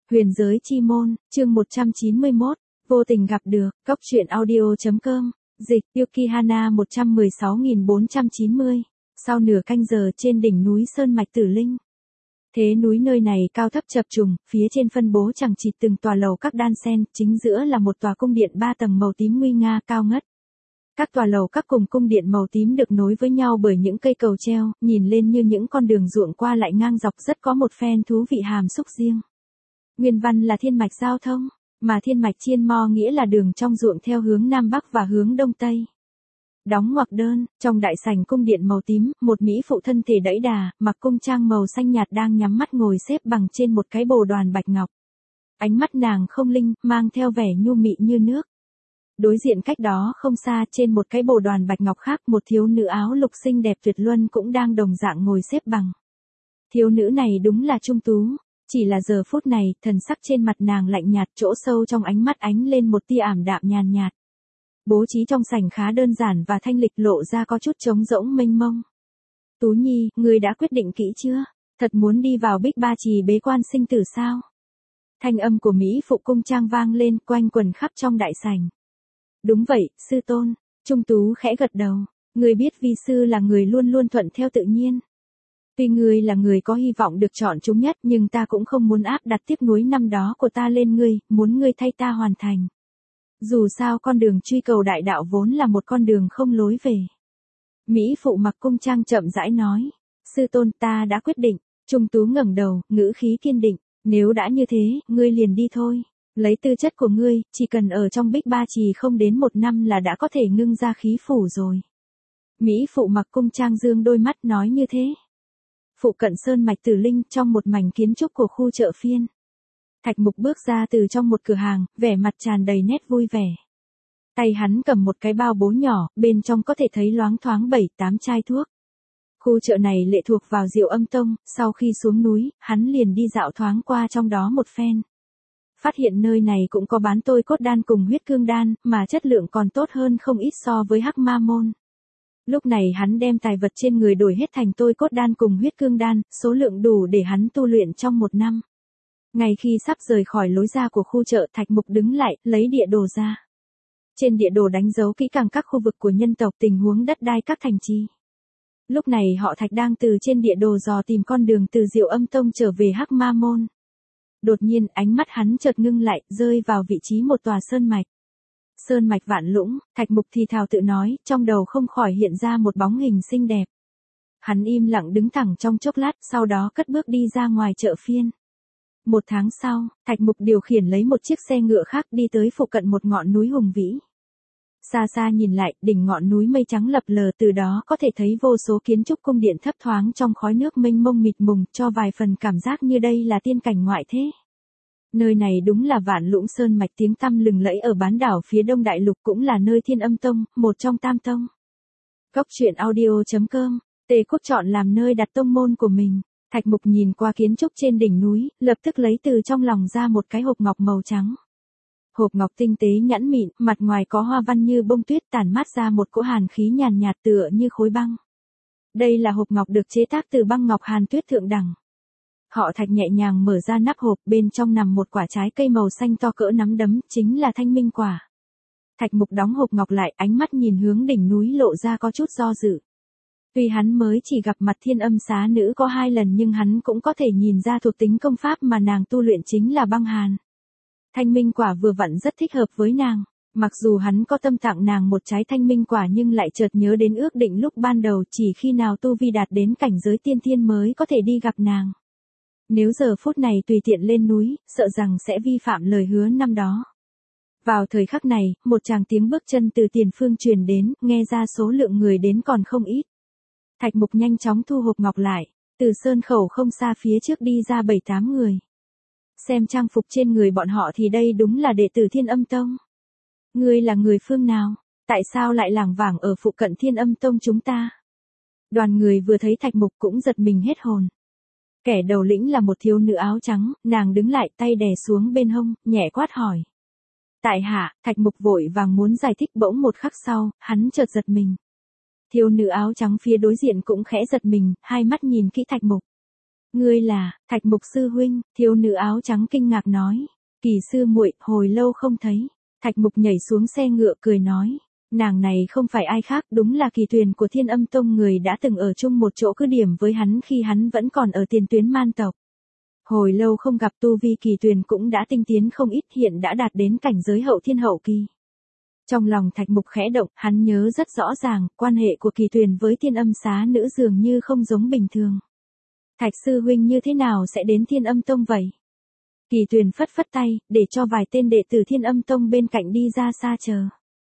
Huyền giới chi môn, chương 191, vô tình gặp được, Cốc truyện audio.com, dịch, Yukihana 116490, sau nửa canh giờ trên đỉnh núi Sơn Mạch Tử Linh. Thế núi nơi này cao thấp chập trùng, phía trên phân bố chẳng chịt từng tòa lầu các đan sen, chính giữa là một tòa cung điện 3 tầng màu tím nguy nga cao ngất. Các tòa lầu các cùng cung điện màu tím được nối với nhau bởi những cây cầu treo, nhìn lên như những con đường ruộng qua lại ngang dọc, rất có một phen thú vị hàm xúc riêng. Nguyên văn là thiên mạch giao thông, mà thiên mạch chiên mo nghĩa là đường trong ruộng theo hướng Nam Bắc và hướng Đông Tây. Đóng ngoặc đơn, trong đại sảnh cung điện màu tím, một mỹ phụ thân thể đẫy đà, mặc cung trang màu xanh nhạt đang nhắm mắt ngồi xếp bằng trên một cái bồ đoàn bạch ngọc. Ánh mắt nàng không linh, mang theo vẻ nhu mị như nước. Đối diện cách đó không xa trên một cái bồ đoàn bạch ngọc khác, một thiếu nữ áo lục xinh đẹp tuyệt luân cũng đang đồng dạng ngồi xếp bằng. Thiếu nữ này đúng là Trung Tú, chỉ là giờ phút này, thần sắc trên mặt nàng lạnh nhạt, chỗ sâu trong ánh mắt ánh lên một tia ảm đạm nhàn nhạt. Bố trí trong sảnh khá đơn giản và thanh lịch, lộ ra có chút trống rỗng mênh mông. Tú Nhi, ngươi đã quyết định kỹ chưa? Thật muốn đi vào Bích Ba Trì bế quan sinh tử sao? Thanh âm của mỹ phụ cung trang vang lên, quanh quần khắp trong đại sảnh. Đúng vậy, sư tôn. Trung Tú khẽ gật đầu. Ngươi biết vi sư là người luôn luôn thuận theo tự nhiên. Tuy ngươi là người có hy vọng được chọn chúng nhất, nhưng ta cũng không muốn áp đặt tiếc nuối năm đó của ta lên ngươi, muốn ngươi thay ta hoàn thành. Dù sao con đường truy cầu đại đạo vốn là một con đường không lối về. Mỹ phụ mặc cung trang chậm rãi nói. Sư tôn, ta đã quyết định. Trung Tú ngẩng đầu, ngữ khí kiên định. Nếu đã như thế, ngươi liền đi thôi. Lấy tư chất của ngươi, chỉ cần ở trong Bích Ba Trì không đến 1 năm là đã có thể ngưng ra khí phủ rồi. Mỹ phụ mặc cung trang dương đôi mắt nói như thế. Phụ cận Sơn Mạch Tử Linh, trong một mảnh kiến trúc của khu chợ phiên. Thạch Mục bước ra từ trong một cửa hàng, vẻ mặt tràn đầy nét vui vẻ. Tay hắn cầm một cái bao bố nhỏ, bên trong có thể thấy loáng thoáng 7-8 chai thuốc. Khu chợ này lệ thuộc vào Diệu Âm Tông, sau khi xuống núi, hắn liền đi dạo thoáng qua trong đó một phen. Phát hiện nơi này cũng có bán tôi cốt đan cùng huyết cương đan, mà chất lượng còn tốt hơn không ít so với Hắc Ma Môn. Lúc này hắn đem tài vật trên người đổi hết thành tôi cốt đan cùng huyết cương đan, số lượng đủ để hắn tu luyện trong 1 năm. Ngay khi sắp rời khỏi lối ra của khu chợ, Thạch Mục đứng lại, lấy địa đồ ra. Trên địa đồ đánh dấu kỹ càng các khu vực của nhân tộc, tình huống đất đai các thành trì. Lúc này họ Thạch đang từ trên địa đồ dò tìm con đường từ Diệu Âm Tông trở về Hắc Ma Môn. Đột nhiên, ánh mắt hắn chợt ngưng lại, rơi vào vị trí một tòa sơn mạch. Sơn mạch Vạn Lũng, Thạch Mục thì thào tự nói, trong đầu không khỏi hiện ra một bóng hình xinh đẹp. Hắn im lặng đứng thẳng trong chốc lát, sau đó cất bước đi ra ngoài chợ phiên. 1 tháng sau, Thạch Mục điều khiển lấy một chiếc xe ngựa khác đi tới phụ cận một ngọn núi hùng vĩ. Xa xa nhìn lại, đỉnh ngọn núi mây trắng lập lờ, từ đó có thể thấy vô số kiến trúc cung điện thấp thoáng trong khói nước mênh mông mịt mùng, cho vài phần cảm giác như đây là tiên cảnh ngoại thế. Nơi này đúng là Vạn Lũng Sơn Mạch tiếng tăm lừng lẫy ở bán đảo phía Đông Đại Lục, cũng là nơi Thiên Âm Tông, một trong Tam Tông. Cốc truyện audio.com, Tề Quốc chọn làm nơi đặt tông môn của mình. Thạch Mục nhìn qua kiến trúc trên đỉnh núi, lập tức lấy từ trong lòng ra một cái hộp ngọc màu trắng. Hộp ngọc tinh tế nhẵn mịn, mặt ngoài có hoa văn như bông tuyết, tản mát ra một cỗ hàn khí nhàn nhạt tựa như khối băng. Đây là hộp ngọc được chế tác từ băng ngọc hàn tuyết thượng đẳng. Họ Thạch nhẹ nhàng mở ra nắp hộp, bên trong nằm một quả trái cây màu xanh to cỡ nắm đấm, chính là Thanh Minh quả. Thạch Mục đóng hộp ngọc lại, ánh mắt nhìn hướng đỉnh núi lộ ra có chút do dự. Tuy hắn mới chỉ gặp mặt Thiên Âm Xá Nữ có 2 lần, nhưng hắn cũng có thể nhìn ra thuộc tính công pháp mà nàng tu luyện chính là băng hàn. Thanh Minh quả vừa vặn rất thích hợp với nàng. Mặc dù hắn có tâm tặng nàng một trái Thanh Minh quả, nhưng lại chợt nhớ đến ước định lúc ban đầu, chỉ khi nào tu vi đạt đến cảnh giới tiên thiên mới có thể đi gặp nàng. Nếu giờ phút này tùy tiện lên núi, sợ rằng sẽ vi phạm lời hứa năm đó. Vào thời khắc này, một tràng tiếng bước chân từ tiền phương truyền đến, nghe ra số lượng người đến còn không ít. Thạch Mục nhanh chóng thu hộp ngọc lại, từ sơn khẩu không xa phía trước đi ra 7-8 người. Xem trang phục trên người bọn họ thì đây đúng là đệ tử Thiên Âm Tông. Ngươi là người phương nào? Tại sao lại lảng vảng ở phụ cận Thiên Âm Tông chúng ta? Đoàn người vừa thấy Thạch Mục cũng giật mình hết hồn. Kẻ đầu lĩnh là một thiếu nữ áo trắng, nàng đứng lại, tay đè xuống bên hông, nhẹ quát hỏi. Tại hạ, Thạch Mục vội vàng muốn giải thích, bỗng một khắc sau, hắn chợt giật mình. Thiếu nữ áo trắng phía đối diện cũng khẽ giật mình, hai mắt nhìn kỹ Thạch Mục. Ngươi là, Thạch Mục sư huynh, thiếu nữ áo trắng kinh ngạc nói. Kỳ sư muội, hồi lâu không thấy. Thạch Mục nhảy xuống xe ngựa cười nói. Nàng này không phải ai khác, đúng là Kỳ Tuyền của Thiên Âm Tông, người đã từng ở chung một chỗ cứ điểm với hắn khi hắn vẫn còn ở tiền tuyến man tộc. Hồi lâu không gặp, tu vi Kỳ Tuyền cũng đã tinh tiến không ít, hiện đã đạt đến cảnh giới hậu thiên hậu kỳ. Trong lòng Thạch Mục khẽ động, hắn nhớ rất rõ ràng, quan hệ của Kỳ Tuyền với Thiên Âm Xá Nữ dường như không giống bình thường. Thạch sư huynh như thế nào sẽ đến Thiên Âm Tông vậy? Kỳ Tuyền phất phất tay, để cho vài tên đệ tử Thiên Âm Tông bên cạnh đi ra xa chờ.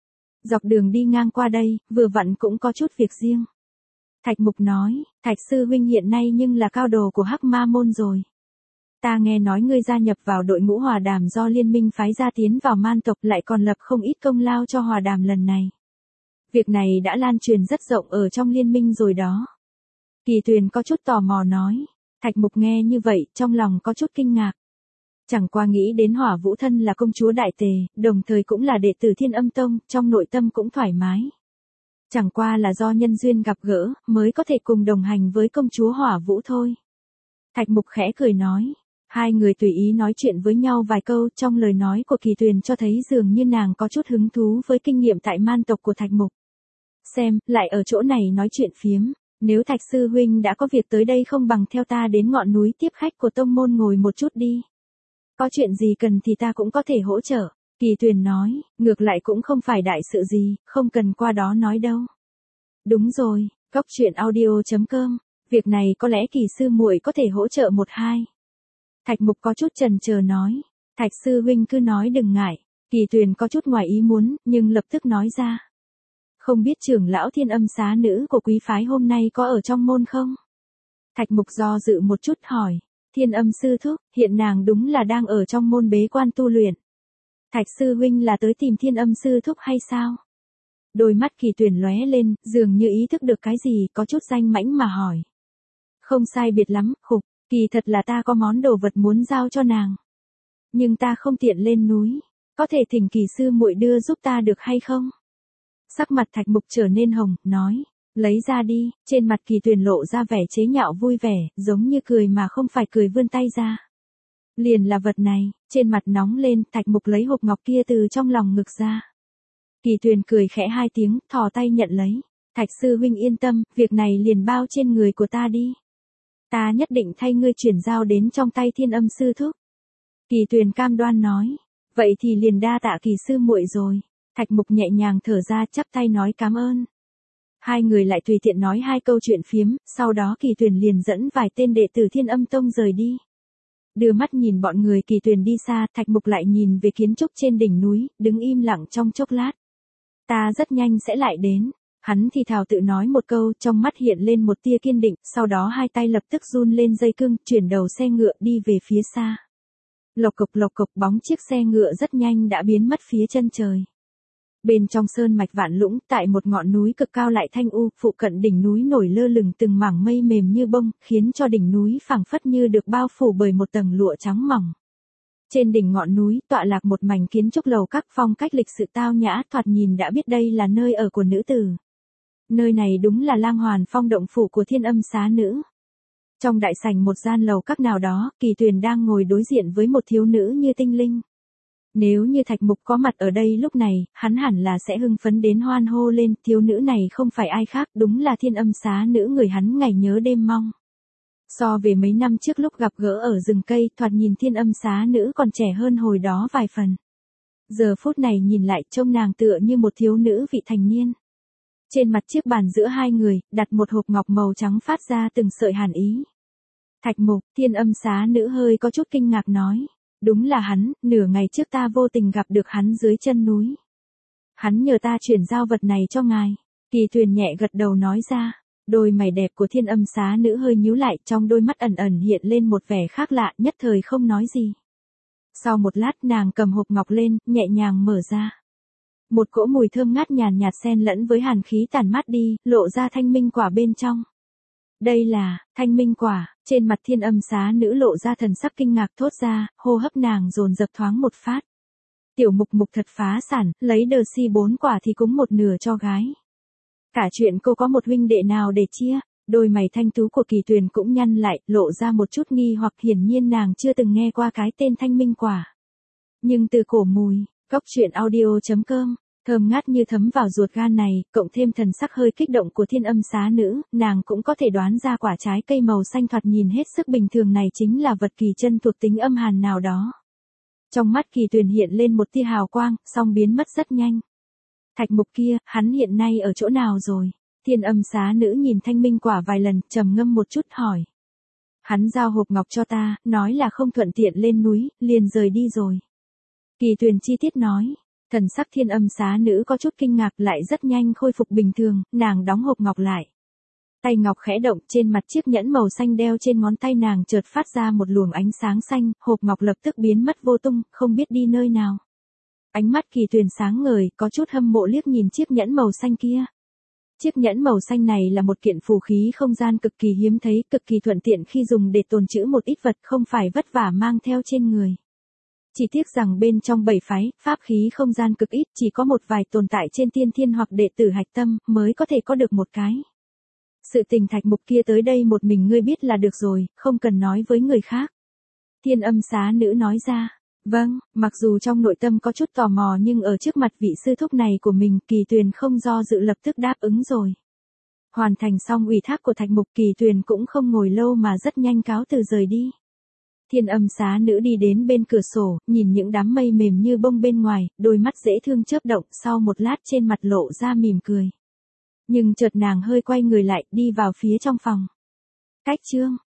Dọc đường đi ngang qua đây, vừa vặn cũng có chút việc riêng. Thạch Mục nói, Thạch sư huynh hiện nay nhưng là cao đồ của Hắc Ma môn rồi. Ta nghe nói ngươi gia nhập vào đội ngũ Hòa Đàm do liên minh phái ra tiến vào man tộc, lại còn lập không ít công lao cho Hòa Đàm lần này. Việc này đã lan truyền rất rộng ở trong liên minh rồi đó. Kỳ Tuyền có chút tò mò nói. Thạch Mục nghe như vậy, trong lòng có chút kinh ngạc. Chẳng qua nghĩ đến Hỏa Vũ Thân là công chúa Đại Tề, đồng thời cũng là đệ tử Thiên Âm Tông, trong nội tâm cũng thoải mái. Chẳng qua là do nhân duyên gặp gỡ, mới có thể cùng đồng hành với công chúa Hỏa Vũ thôi. Thạch Mục khẽ cười nói. Hai người tùy ý nói chuyện với nhau vài câu, trong lời nói của Kỳ Tuyền cho thấy dường như nàng có chút hứng thú với kinh nghiệm tại man tộc của Thạch Mục. Xem, lại ở chỗ này nói chuyện phiếm, nếu Thạch sư huynh đã có việc tới đây không bằng theo ta đến ngọn núi tiếp khách của tông môn ngồi một chút đi. Có chuyện gì cần thì ta cũng có thể hỗ trợ. Kỳ Tuyền nói, ngược lại cũng không phải đại sự gì, không cần qua đó nói đâu. Đúng rồi, góc truyện audio.com, việc này có lẽ Kỳ sư muội có thể hỗ trợ một hai. Thạch Mục có chút chần chờ nói. Thạch sư huynh cứ nói đừng ngại. Kỳ Tuyền có chút ngoài ý muốn, nhưng lập tức nói ra. Không biết trưởng lão Thiên Âm Xá Nữ của quý phái hôm nay có ở trong môn không? Thạch Mục do dự một chút hỏi. Thiên Âm sư thúc, hiện nàng đúng là đang ở trong môn bế quan tu luyện. Thạch sư huynh là tới tìm Thiên Âm sư thúc hay sao? Đôi mắt Kỳ Tuyền lóe lên, dường như ý thức được cái gì, có chút danh mãnh mà hỏi. Không sai biệt lắm, khục. Kỳ thật là ta có món đồ vật muốn giao cho nàng. Nhưng ta không tiện lên núi. Có thể thỉnh Kỳ sư muội đưa giúp ta được hay không? Sắc mặt Thạch Mục trở nên hồng, nói. Lấy ra đi, trên mặt Kỳ Tuyền lộ ra vẻ chế nhạo vui vẻ, giống như cười mà không phải cười, vươn tay ra. Liền là vật này, trên mặt nóng lên, Thạch Mục lấy hộp ngọc kia từ trong lòng ngực ra. Kỳ Tuyền cười khẽ hai tiếng, thò tay nhận lấy. Thạch sư huynh yên tâm, việc này liền bao trên người của ta đi. Ta nhất định thay ngươi chuyển giao đến trong tay Thiên Âm sư thúc. Kỳ Tuyền cam đoan nói. Vậy thì liền đa tạ Kỳ sư muội rồi. Thạch Mục nhẹ nhàng thở ra, chắp tay nói cảm ơn. Hai người lại tùy tiện nói hai câu chuyện phiếm, sau đó Kỳ Tuyền liền dẫn vài tên đệ tử Thiên Âm Tông rời đi. Đưa mắt nhìn bọn người Kỳ Tuyền đi xa, Thạch Mục lại nhìn về kiến trúc trên đỉnh núi, đứng im lặng trong chốc lát. Ta rất nhanh sẽ lại đến. Hắn thì thào tự nói một câu, trong mắt hiện lên một tia kiên định, sau đó hai tay lập tức run lên dây cương, chuyển đầu xe ngựa đi về phía xa. Lộc cộc bóng chiếc xe ngựa rất nhanh đã biến mất phía chân trời. Bên trong sơn mạch Vạn Lũng, tại một ngọn núi cực cao lại thanh u, phụ cận đỉnh núi nổi lơ lửng từng mảng mây mềm như bông, khiến cho đỉnh núi phảng phất như được bao phủ bởi một tầng lụa trắng mỏng. Trên đỉnh ngọn núi tọa lạc một mảnh kiến trúc lầu các, phong cách lịch sự tao nhã, thoạt nhìn đã biết đây là nơi ở của nữ tử. Nơi này đúng là Lang Hoàn Phong động phủ của Thiên Âm Xá Nữ. Trong đại sảnh một gian lầu các nào đó, Kỳ Tuyền đang ngồi đối diện với một thiếu nữ như tinh linh. Nếu như Thạch Mục có mặt ở đây lúc này, hắn hẳn là sẽ hưng phấn đến hoan hô lên, thiếu nữ này không phải ai khác, đúng là Thiên Âm Xá Nữ người hắn ngày nhớ đêm mong. So về mấy năm trước lúc gặp gỡ ở rừng cây, thoạt nhìn Thiên Âm Xá Nữ còn trẻ hơn hồi đó vài phần. Giờ phút này nhìn lại, trông nàng tựa như một thiếu nữ vị thành niên. Trên mặt chiếc bàn giữa hai người, đặt một hộp ngọc màu trắng phát ra từng sợi hàn ý. Thạch Mục, Thiên Âm Xá Nữ hơi có chút kinh ngạc nói. Đúng là hắn, nửa ngày trước ta vô tình gặp được hắn dưới chân núi. Hắn nhờ ta chuyển giao vật này cho ngài. Kỳ Tuyền nhẹ gật đầu nói ra. Đôi mày đẹp của Thiên Âm Xá Nữ hơi nhíu lại, trong đôi mắt ẩn ẩn hiện lên một vẻ khác lạ, nhất thời không nói gì. Sau một lát nàng cầm hộp ngọc lên, nhẹ nhàng mở ra. Một cỗ mùi thơm ngát nhàn nhạt xen lẫn với hàn khí tản mát đi, lộ ra thanh minh quả bên trong. Đây là thanh minh quả. Trên mặt Thiên Âm Xá Nữ lộ ra thần sắc kinh ngạc, thốt ra, hô hấp nàng dồn dập thoáng một phát. Tiểu Mục thật phá sản, lấy đờ si 4 quả thì cúng một nửa cho gái. Cả chuyện cô có một huynh đệ nào để chia? Đôi mày thanh tú của Kỳ Tuyền cũng nhăn lại, lộ ra một chút nghi hoặc, hiển nhiên nàng chưa từng nghe qua cái tên thanh minh quả. Nhưng từ cổ mùi, cóc truyện audio.com, thơm ngát như thấm vào ruột gan này, cộng thêm thần sắc hơi kích động của Thiên Âm Xá Nữ, nàng cũng có thể đoán ra quả trái cây màu xanh thoạt nhìn hết sức bình thường này chính là vật kỳ chân thuộc tính âm hàn nào đó. Trong mắt Kỳ Tuyền hiện lên một tia hào quang, song biến mất rất nhanh. Thạch mục kia, hắn hiện nay ở chỗ nào rồi? Thiên Âm Xá Nữ nhìn thanh minh quả vài lần, trầm ngâm một chút hỏi. Hắn giao hộp ngọc cho ta, nói là không thuận tiện lên núi, liền rời đi rồi. Kỳ Tuyền chi tiết nói. Thần sắc Thiên Âm Xá Nữ có chút kinh ngạc, lại rất nhanh khôi phục bình thường, nàng đóng hộp ngọc lại. Tay ngọc khẽ động, trên mặt chiếc nhẫn màu xanh đeo trên ngón tay nàng chợt phát ra một luồng ánh sáng xanh, hộp ngọc lập tức biến mất vô tung, không biết đi nơi nào. Ánh mắt Kỳ Tuyền sáng ngời, có chút hâm mộ liếc nhìn chiếc nhẫn màu xanh kia. Chiếc nhẫn màu xanh này là một kiện phù khí không gian cực kỳ hiếm thấy, cực kỳ thuận tiện khi dùng để tồn trữ một ít vật, không phải vất vả mang theo trên người. Chỉ tiếc rằng bên trong 7 phái, pháp khí không gian cực ít, chỉ có một vài tồn tại trên tiên thiên hoặc đệ tử hạch tâm, mới có thể có được một cái. Sự tình thạch mục kia tới đây một mình ngươi biết là được rồi, không cần nói với người khác. Thiên Âm Xá Nữ nói ra. Vâng, mặc dù trong nội tâm có chút tò mò nhưng ở trước mặt vị sư thúc này của mình, Kỳ Tuyền không do dự lập tức đáp ứng rồi. Hoàn thành xong ủy thác của thạch mục, Kỳ Tuyền cũng không ngồi lâu mà rất nhanh cáo từ rời đi. Thiên Âm Xá Nữ đi đến bên cửa sổ, nhìn những đám mây mềm như bông bên ngoài, đôi mắt dễ thương chớp động, sau một lát trên mặt lộ ra mỉm cười. Nhưng chợt nàng hơi quay người lại, đi vào phía trong phòng. Cách chương